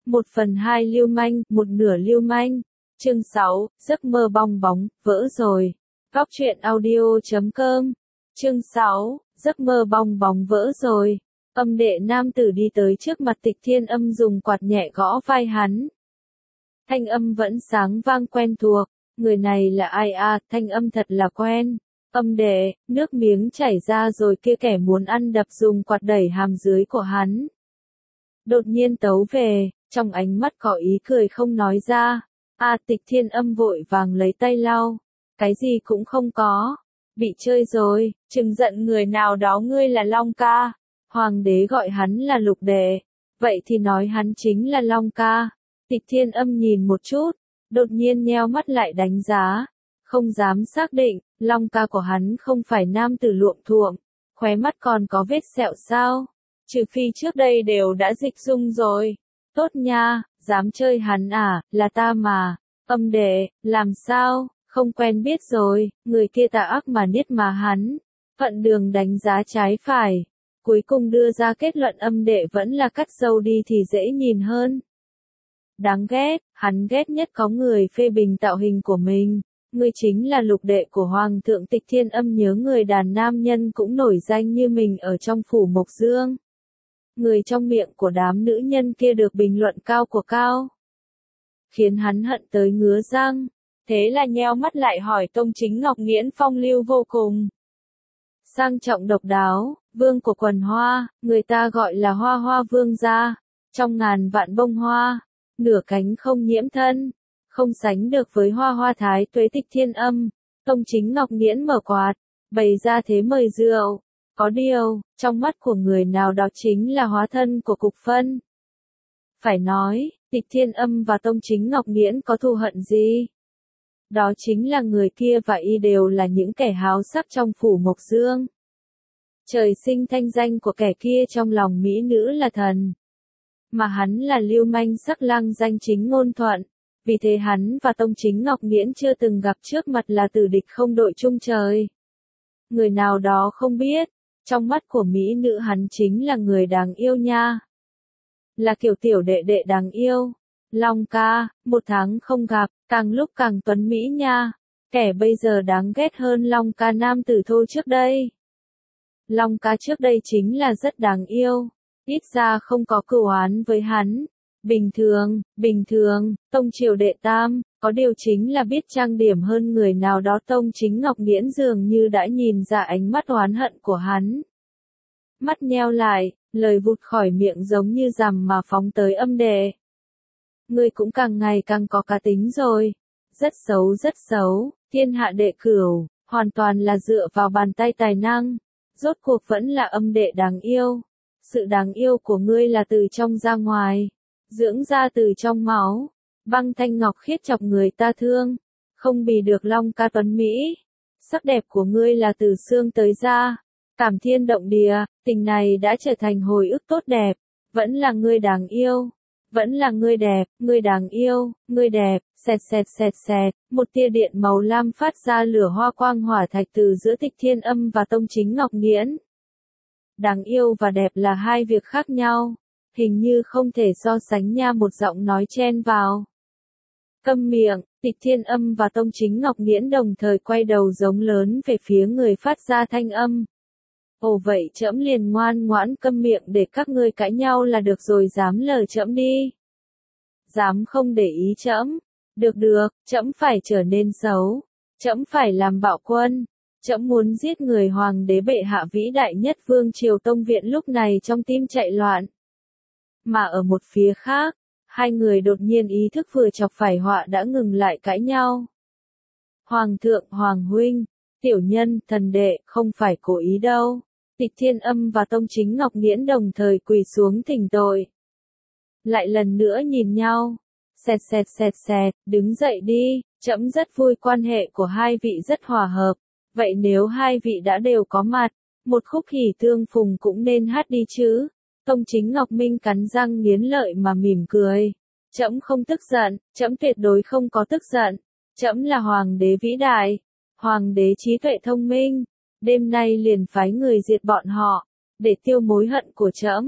1/2 lưu manh, 1/2 lưu manh. Chương 6, giấc mơ bong bóng, vỡ rồi. Góc truyện audio.com. Chương 6, giấc mơ bong bóng vỡ rồi. Âm đệ nam tử đi tới trước mặt Tịch Thiên Âm dùng quạt nhẹ gõ vai hắn. Thanh âm vẫn sáng vang quen thuộc. Người này là ai à, thanh âm thật là quen. Âm đệ, nước miếng chảy ra rồi kia kẻ muốn ăn đập dùng quạt đẩy hàm dưới của hắn. Đột nhiên tấu về, trong ánh mắt có ý cười không nói ra. Tịch Thiên Âm vội vàng lấy tay lau. Cái gì cũng không có. Bị chơi rồi, chừng giận người nào đó ngươi là Long ca. Hoàng đế gọi hắn là Lục đệ. Vậy thì nói hắn chính là Long ca. Tịch Thiên Âm nhìn một chút, đột nhiên nheo mắt lại đánh giá. Không dám xác định, Long ca của hắn không phải nam tử luộm thuộm. Khóe mắt còn có vết sẹo sao? Trừ phi trước đây đều đã dịch dung rồi. Tốt nha, dám chơi hắn à, là ta mà. Âm đệ, làm sao, không quen biết rồi, người kia tà ác mà niết mà hắn. Phận đường đánh giá trái phải. Cuối cùng đưa ra kết luận âm đệ vẫn là cắt râu đi thì dễ nhìn hơn. Đáng ghét, hắn ghét nhất có người phê bình tạo hình của mình. Ngươi chính là lục đệ của Hoàng thượng. Tịch Thiên Âm nhớ người đàn nam nhân cũng nổi danh như mình ở trong phủ Mộc Dương. Người trong miệng của đám nữ nhân kia được bình luận cao của cao. Khiến hắn hận tới ngứa răng. Thế là nheo mắt lại hỏi Tông Chính Ngọc Nghiễn phong lưu vô cùng. Sang trọng độc đáo, vương của quần hoa, người ta gọi là hoa hoa vương gia. Trong ngàn vạn bông hoa, nửa cánh không nhiễm thân. Không sánh được với hoa hoa thái tuế. Tịch Thiên Âm, Tông Chính Ngọc Nghiễn mở quạt, bày ra thế mời rượu. Có điều, trong mắt của người nào đó chính là hóa thân của Cục Phân. Phải nói, Tịch Thiên Âm và Tông Chính Ngọc Nghiễn có thù hận gì? Đó chính là người kia và y đều là những kẻ háo sắc trong phủ Mộc Dương. Trời sinh thanh danh của kẻ kia trong lòng mỹ nữ là thần. Mà hắn là lưu manh sắc lang danh chính ngôn thuận. Vì thế hắn và Tông Chính Ngọc Nghiễn chưa từng gặp trước mặt là tử địch không đội chung trời. Người nào đó không biết, trong mắt của mỹ nữ hắn chính là người đáng yêu nha. Là kiểu tiểu đệ đệ đáng yêu. Long ca, 1 tháng không gặp, càng lúc càng tuấn mỹ nha. Kẻ bây giờ đáng ghét hơn Long ca nam tử thô trước đây. Long ca trước đây chính là rất đáng yêu. Ít ra không có cửu oán với hắn. Bình thường, Tông triều đệ tam, có điều chính là biết trang điểm hơn người nào đó. Tông Chính Ngọc Nghiễn dường như đã nhìn ra ánh mắt oán hận của hắn. Mắt nheo lại, lời vụt khỏi miệng giống như rằm mà phóng tới âm đệ. Ngươi cũng càng ngày càng có cá tính rồi. Rất xấu, thiên hạ đệ cửu, hoàn toàn là dựa vào bàn tay tài năng. Rốt cuộc vẫn là âm đệ đáng yêu. Sự đáng yêu của ngươi là từ trong ra ngoài. Dưỡng ra từ trong máu. Băng thanh ngọc khiết chọc người ta thương. Không bì được Long ca tuấn Mỹ. Sắc đẹp của ngươi là từ xương tới da. Cảm thiên động địa, tình này đã trở thành hồi ức tốt đẹp. Vẫn là ngươi đáng yêu. Vẫn là ngươi đẹp, ngươi đáng yêu, ngươi đẹp. Xẹt. Một tia điện màu lam phát ra lửa hoa quang hỏa thạch từ giữa Tịch Thiên Âm và Tông Chính Ngọc Nghiễn. Đáng yêu và đẹp là hai việc khác nhau. Hình như không thể so sánh nha. Một giọng nói chen vào. Câm miệng. Tịch Thiên Âm và Tông Chính Ngọc Nghiễn đồng thời quay đầu giống lớn về phía người phát ra thanh âm. Ồ vậy trẫm liền ngoan ngoãn câm miệng để các ngươi cãi nhau là được rồi. Dám lờ trẫm đi. Dám không để ý trẫm. Được, trẫm phải trở nên xấu. Trẫm phải làm bạo quân. Trẫm muốn giết người. Hoàng đế bệ hạ vĩ đại nhất vương triều Tông Viện lúc này trong tim chạy loạn. Mà ở một phía khác, hai người đột nhiên ý thức vừa chọc phải họa đã ngừng lại cãi nhau. Hoàng thượng, Hoàng huynh, tiểu nhân, thần đệ, không phải cố ý đâu. Tịch Thiên Âm và Tông Chính Ngọc Nghiễn đồng thời quỳ xuống thỉnh tội. Lại lần nữa nhìn nhau. Xẹt, đứng dậy đi, trẫm rất vui quan hệ của hai vị rất hòa hợp. Vậy nếu hai vị đã đều có mặt, một khúc hỉ tương phùng cũng nên hát đi chứ. Tông Chính Ngọc Minh cắn răng nghiến lợi mà mỉm cười. Trẫm không tức giận, trẫm tuyệt đối không có tức giận. Trẫm là hoàng đế vĩ đại, hoàng đế trí tuệ thông minh. Đêm nay liền phái người diệt bọn họ, để tiêu mối hận của trẫm.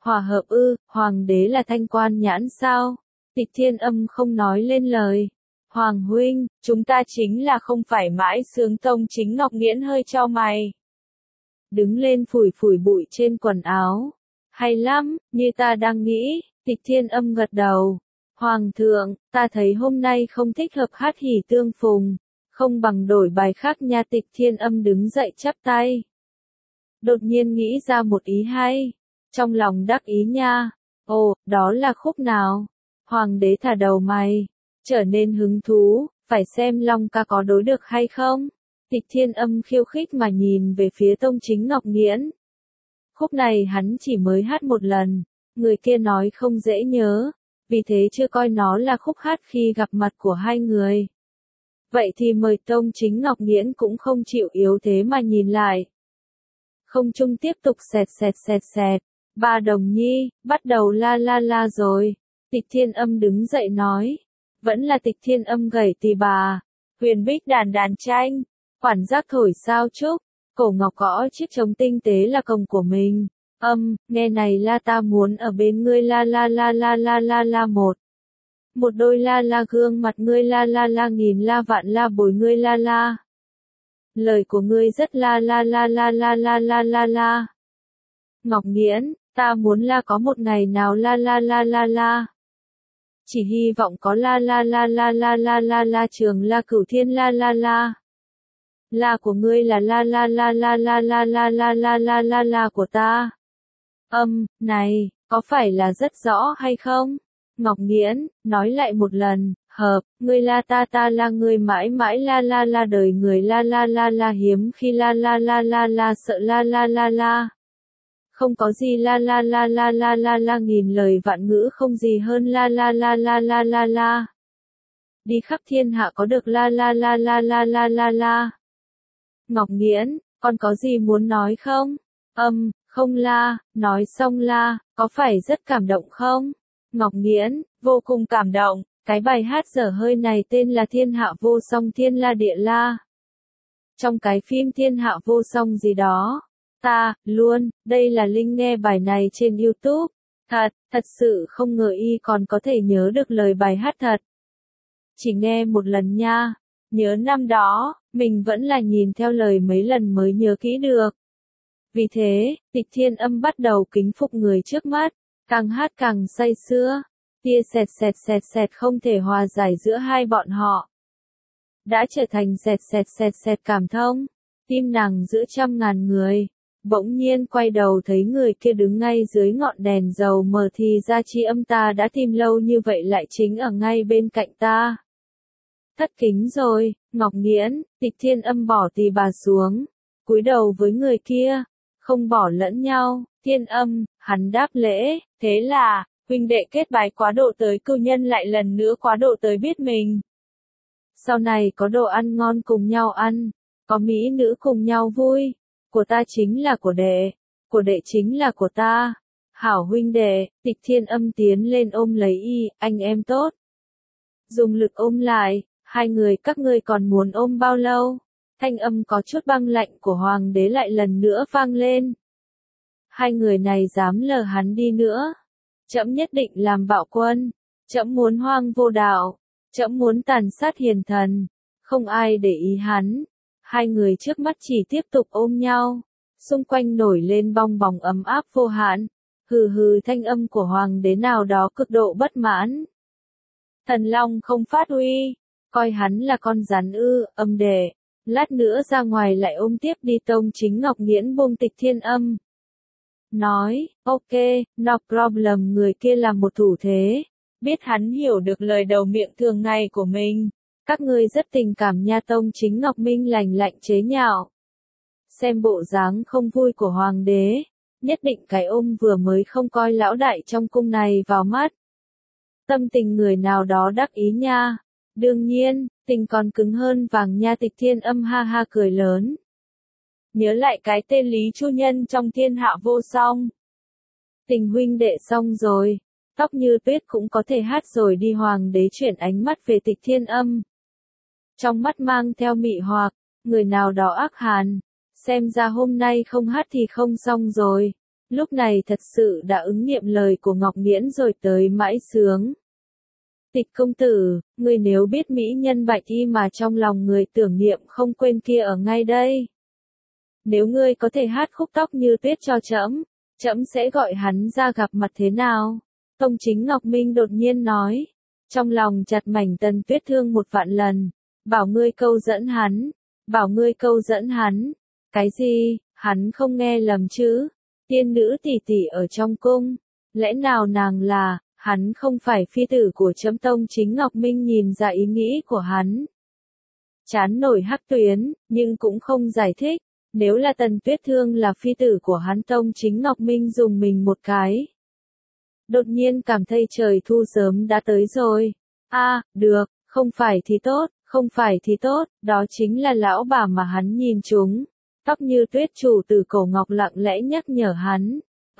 Hòa hợp ư, hoàng đế là thanh quan nhãn sao? Tịch Thiên Âm không nói lên lời. Hoàng huynh, chúng ta chính là không phải mãi sướng tông chính Ngọc Nghiễn hơi chau mày. Đứng lên phủi phủi bụi trên quần áo. Hay lắm, như ta đang nghĩ, Tịch Thiên Âm gật đầu. Hoàng thượng, ta thấy hôm nay không thích hợp hát hỉ tương phùng, không bằng đổi bài khác nha. Tịch Thiên Âm đứng dậy chắp tay. Đột nhiên nghĩ ra một ý hay, trong lòng đắc ý nha. Ồ, đó là khúc nào? Hoàng đế thả đầu mày, trở nên hứng thú, phải xem Long ca có đối được hay không. Tịch Thiên Âm khiêu khích mà nhìn về phía tông chính Ngọc Nghiễn. Khúc này hắn chỉ mới hát một lần, người kia nói không dễ nhớ, vì thế chưa coi nó là khúc hát khi gặp mặt của hai người. Vậy thì mời tông chính Ngọc Nghiễn cũng không chịu yếu thế mà nhìn lại. Không trung tiếp tục xẹt xẹt xẹt xẹt. Ba đồng nhi, bắt đầu la la la rồi. Tịch Thiên Âm đứng dậy nói. Vẫn là Tịch Thiên Âm gảy tỳ bà. Huyền bích đàn đàn tranh. Quản giác thổi sao chúc. Cổ ngọc gõ chiếc trống tinh tế là cồng của mình. Nghe này la, ta muốn ở bên ngươi la la la la la la la một. Một đôi la la gương mặt ngươi la la la nghìn la vạn la bồi ngươi la la. Lời của ngươi rất la la la la la la la la la. Ngọc Nghiễn, ta muốn la có một ngày nào la la la la la. Chỉ hy vọng có la la la la la la la la trường la cửu thiên la la la. La của ngươi là la la la la la la la la la la la la của ta. Này, có phải là rất rõ hay không? Ngọc Nghiễn, nói lại một lần, hợp, ngươi la ta la ngươi mãi mãi la la la đời người la la la la hiếm khi la la la la la sợ la la la la. Không có gì la la la la la la la nghìn lời vạn ngữ không gì hơn la la la la la la la. Đi khắp thiên hạ có được la la la la la la la la. Ngọc Nghiễn, con có gì muốn nói không? Không la, nói xong la, có phải rất cảm động không? Ngọc Nghiễn, vô cùng cảm động, cái bài hát dở hơi này tên là Thiên Hạ Vô Song Thiên La Địa La. Trong cái phim Thiên Hạ Vô Song gì đó, luôn, đây là Linh nghe bài này trên YouTube. Thật sự không ngờ y còn có thể nhớ được lời bài hát thật. Chỉ nghe một lần nha, nhớ năm đó, mình vẫn là nhìn theo lời mấy lần mới nhớ kỹ được. Vì thế, Tịch Thiên Âm bắt đầu kính phục người trước mắt, càng hát càng say sưa, tia sẹt sẹt sẹt sẹt không thể hòa giải giữa hai bọn họ. Đã trở thành sẹt sẹt sẹt sẹt cảm thông, tim nàng giữa trăm ngàn người, bỗng nhiên quay đầu thấy người kia đứng ngay dưới ngọn đèn dầu mờ thì ra Tri Âm ta đã tìm lâu như vậy lại chính ở ngay bên cạnh ta. Thất kính rồi, Ngọc Nghiễn, Tịch Thiên Âm bỏ tỳ bà xuống, cúi đầu với người kia, không bỏ lẫn nhau. Thiên Âm, hắn đáp lễ, thế là, huynh đệ kết bái quá độ tới cưu nhân lại lần nữa quá độ tới biết mình. Sau này có đồ ăn ngon cùng nhau ăn, có mỹ nữ cùng nhau vui, của ta chính là của đệ chính là của ta. Hảo huynh đệ, Tịch Thiên Âm tiến lên ôm lấy y, anh em tốt. Dùng lực ôm lại, hai người các ngươi còn muốn ôm bao lâu? Thanh âm có chút băng lạnh của hoàng đế lại lần nữa vang lên. Hai người này dám lờ hắn đi nữa. Trẫm nhất định làm bạo quân. Trẫm muốn hoang vô đạo. Trẫm muốn tàn sát hiền thần. Không ai để ý hắn. Hai người trước mắt chỉ tiếp tục ôm nhau. Xung quanh nổi lên bong bóng ấm áp vô hạn. Hừ hừ thanh âm của hoàng đế nào đó cực độ bất mãn. Thần Long không phát uy. Coi hắn là con rắn ư, âm đệ. Lát nữa ra ngoài lại ôm tiếp đi. Tông chính Ngọc Nghiễn buông Tịch Thiên Âm. Nói, ok, no problem. Người kia là một thủ thế. Biết hắn hiểu được lời đầu miệng thường ngày của mình. Các ngươi rất tình cảm nha. Tông chính Ngọc Minh lành lạnh chế nhạo. Xem bộ dáng không vui của hoàng đế. Nhất định cái ôm vừa mới không coi lão đại trong cung này vào mắt. Tâm tình người nào đó đắc ý nha. Đương nhiên, tình còn cứng hơn vàng nha. Tịch Thiên Âm ha ha cười lớn. Nhớ lại cái tên Lý Chu Nhân trong Thiên Hạ Vô Song. Tình huynh đệ xong rồi, tóc như tuyết cũng có thể hát rồi đi. Hoàng đế chuyển ánh mắt về Tịch Thiên Âm. Trong mắt mang theo mị hoặc, người nào đó ác hàn. Xem ra hôm nay không hát thì không xong rồi. lúc này thật sự đã ứng nghiệm lời của Ngọc Nghiễn rồi tới mãi sướng. Tịch công tử, ngươi nếu biết mỹ nhân Bạch Y mà trong lòng người tưởng niệm không quên kia ở ngay đây. Nếu ngươi có thể hát khúc Tóc Như Tuyết cho trẫm, trẫm sẽ gọi hắn ra gặp mặt thế nào? Tông Chính Ngọc Minh đột nhiên nói, trong lòng chặt mảnh Tần Tuyết Thương 1 vạn lần, bảo ngươi câu dẫn hắn, bảo ngươi câu dẫn hắn. Cái gì, hắn không nghe lầm chứ? Tiên nữ tỷ tỷ ở trong cung, lẽ nào nàng là, hắn không phải phi tử của trẫm? Tông Chính Ngọc Minh nhìn ra ý nghĩ của hắn. Chán nổi hắc tuyến, nhưng cũng không giải thích, nếu là Tần Tuyết Thương là phi tử của hắn. Tông Chính Ngọc Minh dùng mình một cái. Đột nhiên cảm thấy trời thu sớm đã tới rồi. Được, không phải thì tốt, không phải thì tốt, đó chính là lão bà mà hắn nhìn trúng. Tóc Như Tuyết chủ từ Cổ Ngọc lặng lẽ nhắc nhở hắn.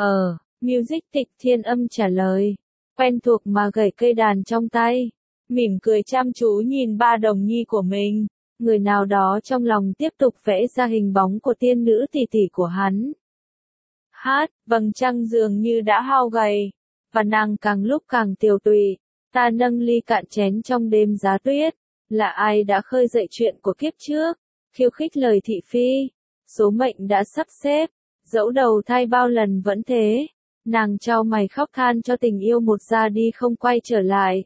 Music Tịch Thiên Âm trả lời. Quen thuộc mà gảy cây đàn trong tay. Mỉm cười chăm chú nhìn ba đồng nhi của mình. Người nào đó trong lòng tiếp tục vẽ ra hình bóng của tiên nữ tỷ tỷ của hắn. Hát, vầng trăng dường như đã hao gầy. Và nàng càng lúc càng tiều tụy. Ta nâng ly cạn chén trong đêm giá tuyết. Là ai đã khơi dậy chuyện của kiếp trước? Khiêu khích lời thị phi. Số mệnh đã sắp xếp. Dẫu đầu thai bao lần vẫn thế. Nàng trao mày khóc than cho tình yêu một ra đi không quay trở lại.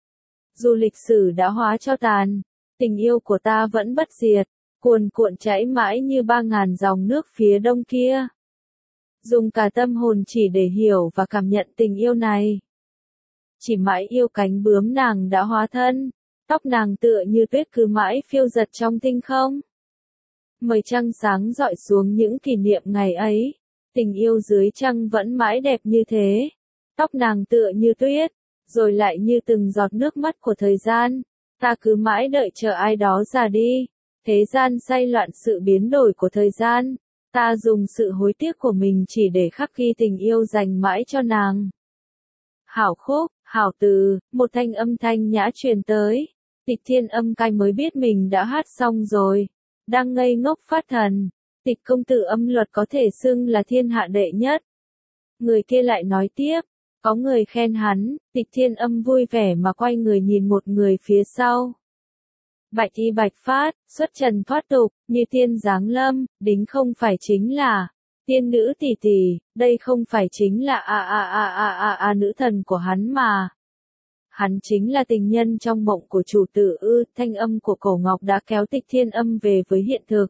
Dù lịch sử đã hóa cho tàn, tình yêu của ta vẫn bất diệt, cuồn cuộn chảy mãi như 3000 dòng nước phía đông kia. Dùng cả tâm hồn chỉ để hiểu và cảm nhận tình yêu này. Chỉ mãi yêu cánh bướm nàng đã hóa thân, tóc nàng tựa như tuyết cứ mãi phiêu dật trong tinh không. Mây trăng sáng rọi xuống những kỷ niệm ngày ấy, tình yêu dưới trăng vẫn mãi đẹp như thế. Tóc nàng tựa như tuyết, rồi lại như từng giọt nước mắt của thời gian. Ta cứ mãi đợi chờ ai đó già đi. Thế gian say loạn sự biến đổi của thời gian. Ta dùng sự hối tiếc của mình chỉ để khắc ghi tình yêu dành mãi cho nàng. Hảo khúc, hảo từ, một thanh âm thanh nhã truyền tới. Tịch Thiên Âm cai mới biết mình đã hát xong rồi. Đang ngây ngốc phát thần. Tịch công tử âm luật có thể xưng là thiên hạ đệ nhất. Người kia lại nói tiếp. Có người khen hắn. Tịch Thiên Âm vui vẻ mà quay người nhìn một người phía sau. Bạch y bạch phát, xuất trần thoát tục, như tiên giáng lâm, đính không phải chính là tiên nữ tỷ tỷ, đây không phải chính là nữ thần của hắn mà. Hắn chính là tình nhân trong mộng của chủ tử ư? Thanh âm của Cổ Ngọc đã kéo Tịch Thiên Âm về với hiện thực.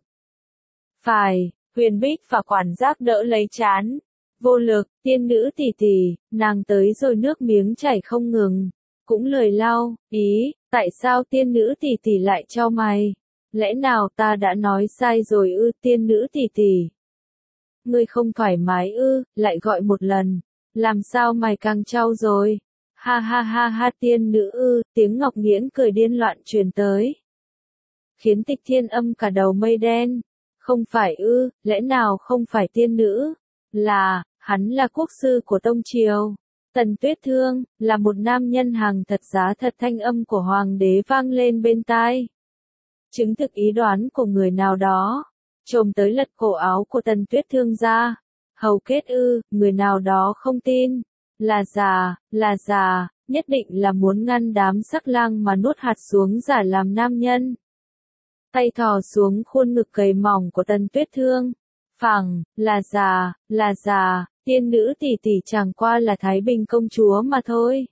Phải, Huyền Bích và quản giác đỡ lấy trán. Vô lực, tiên nữ tỷ tỷ, nàng tới rồi nước miếng chảy không ngừng. Cũng lười lau, tại sao tiên nữ tỷ tỷ lại cho mày? Lẽ nào ta đã nói sai rồi ư? Tiên nữ tỷ tỷ, ngươi không thoải mái ư? Lại gọi một lần. Làm sao mày càng trao rồi? Ha ha ha ha, tiên nữ ư? Tiếng Ngọc Nghiễn cười điên loạn truyền tới. Khiến Tịch Thiên Âm cả đầu mây đen. Không phải ư? Lẽ nào không phải tiên nữ? Hắn là quốc sư của Tông Triều. Tần Tuyết Thương, là một nam nhân hàng thật giá thật. Thanh âm của hoàng đế vang lên bên tai. Chứng thực ý đoán của người nào đó. Trồm tới lật cổ áo của Tần Tuyết Thương ra. Hầu kết ư? Người nào đó không tin. Là già, nhất định là muốn ngăn đám sắc lang mà nuốt hạt xuống giả làm nam nhân. Tay thò xuống khuôn ngực gầy mỏng của Tần Tuyết Thương. Phẳng, là già, tiên nữ tỷ tỷ chẳng qua là Thái Bình công chúa mà thôi.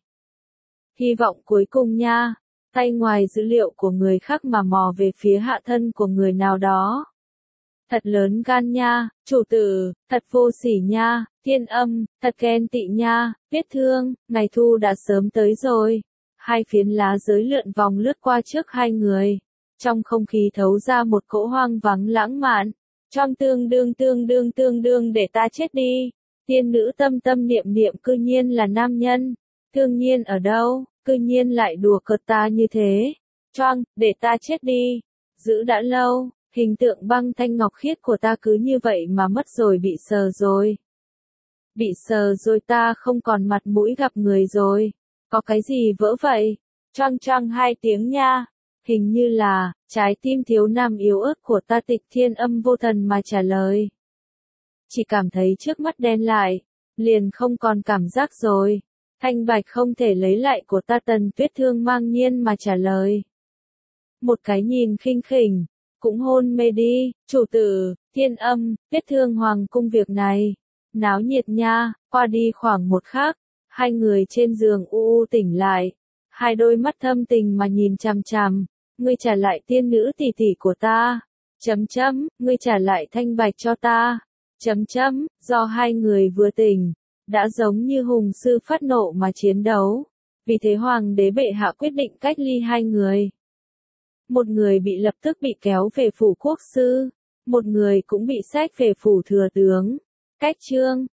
Hy vọng cuối cùng nha, tay ngoài dữ liệu của người khác mà mò về phía hạ thân của người nào đó. Thật lớn gan nha, chủ tử, thật vô sỉ nha, Thiên Âm, thật ghen tị nha, Tuyết Thương, ngày thu đã sớm tới rồi. Hai phiến lá giới lượn vòng lướt qua trước hai người. Trong không khí thấu ra một cỗ hoang vắng lãng mạn. Trong tương đương để ta chết đi. Tiên nữ tâm tâm niệm niệm cư nhiên là nam nhân. Thương nhiên ở đâu, cư nhiên lại đùa cợt ta như thế. Choang, để ta chết đi. Giữ đã lâu, hình tượng băng thanh ngọc khiết của ta cứ như vậy mà mất rồi, bị sờ rồi. Bị sờ rồi, ta không còn mặt mũi gặp người rồi. Có cái gì vỡ vậy? Choang 2 tiếng nha. Hình như là, trái tim thiếu nam yếu ớt của ta. Tịch Thiên Âm vô thần mà trả lời. chỉ cảm thấy trước mắt đen lại, liền không còn cảm giác rồi. Thanh bạch không thể lấy lại của ta, Tần Tuyết Thương mang nhiên mà trả lời. Một cái nhìn khinh khỉnh, cũng hôn mê đi, chủ tử, Thiên Âm, Tuyết Thương hoàng cung việc này. Náo nhiệt nha, qua đi khoảng một khắc, hai người trên giường u tỉnh lại. Hai đôi mắt thâm tình mà nhìn chằm chằm, ngươi trả lại tiên nữ tỷ tỷ của ta. Ngươi trả lại thanh bạch cho ta. Do hai người vừa tỉnh, đã giống như hùng sư phát nộ mà chiến đấu. Vì thế hoàng đế bệ hạ quyết định cách ly hai người. Một người bị lập tức bị kéo về phủ quốc sư, một người cũng bị xách về phủ thừa tướng. Cách chương